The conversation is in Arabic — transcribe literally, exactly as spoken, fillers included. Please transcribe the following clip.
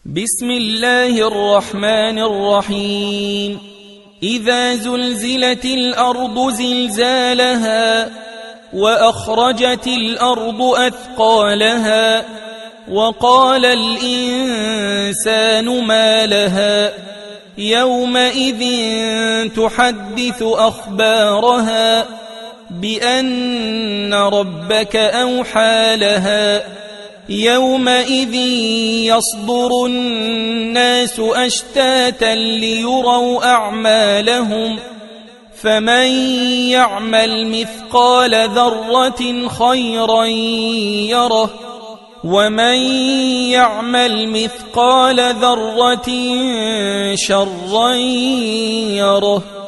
بسم الله الرحمن الرحيم. إذا زلزلت الأرض زلزالها وأخرجت الأرض أثقالها وقال الإنسان ما لها يومئذ تحدث أخبارها بأن ربك أوحى لها يومئذ يصدر الناس أشتاتا ليروا أعمالهم فمن يعمل مثقال ذرة خيرا يره ومن يعمل مثقال ذرة شرا يره.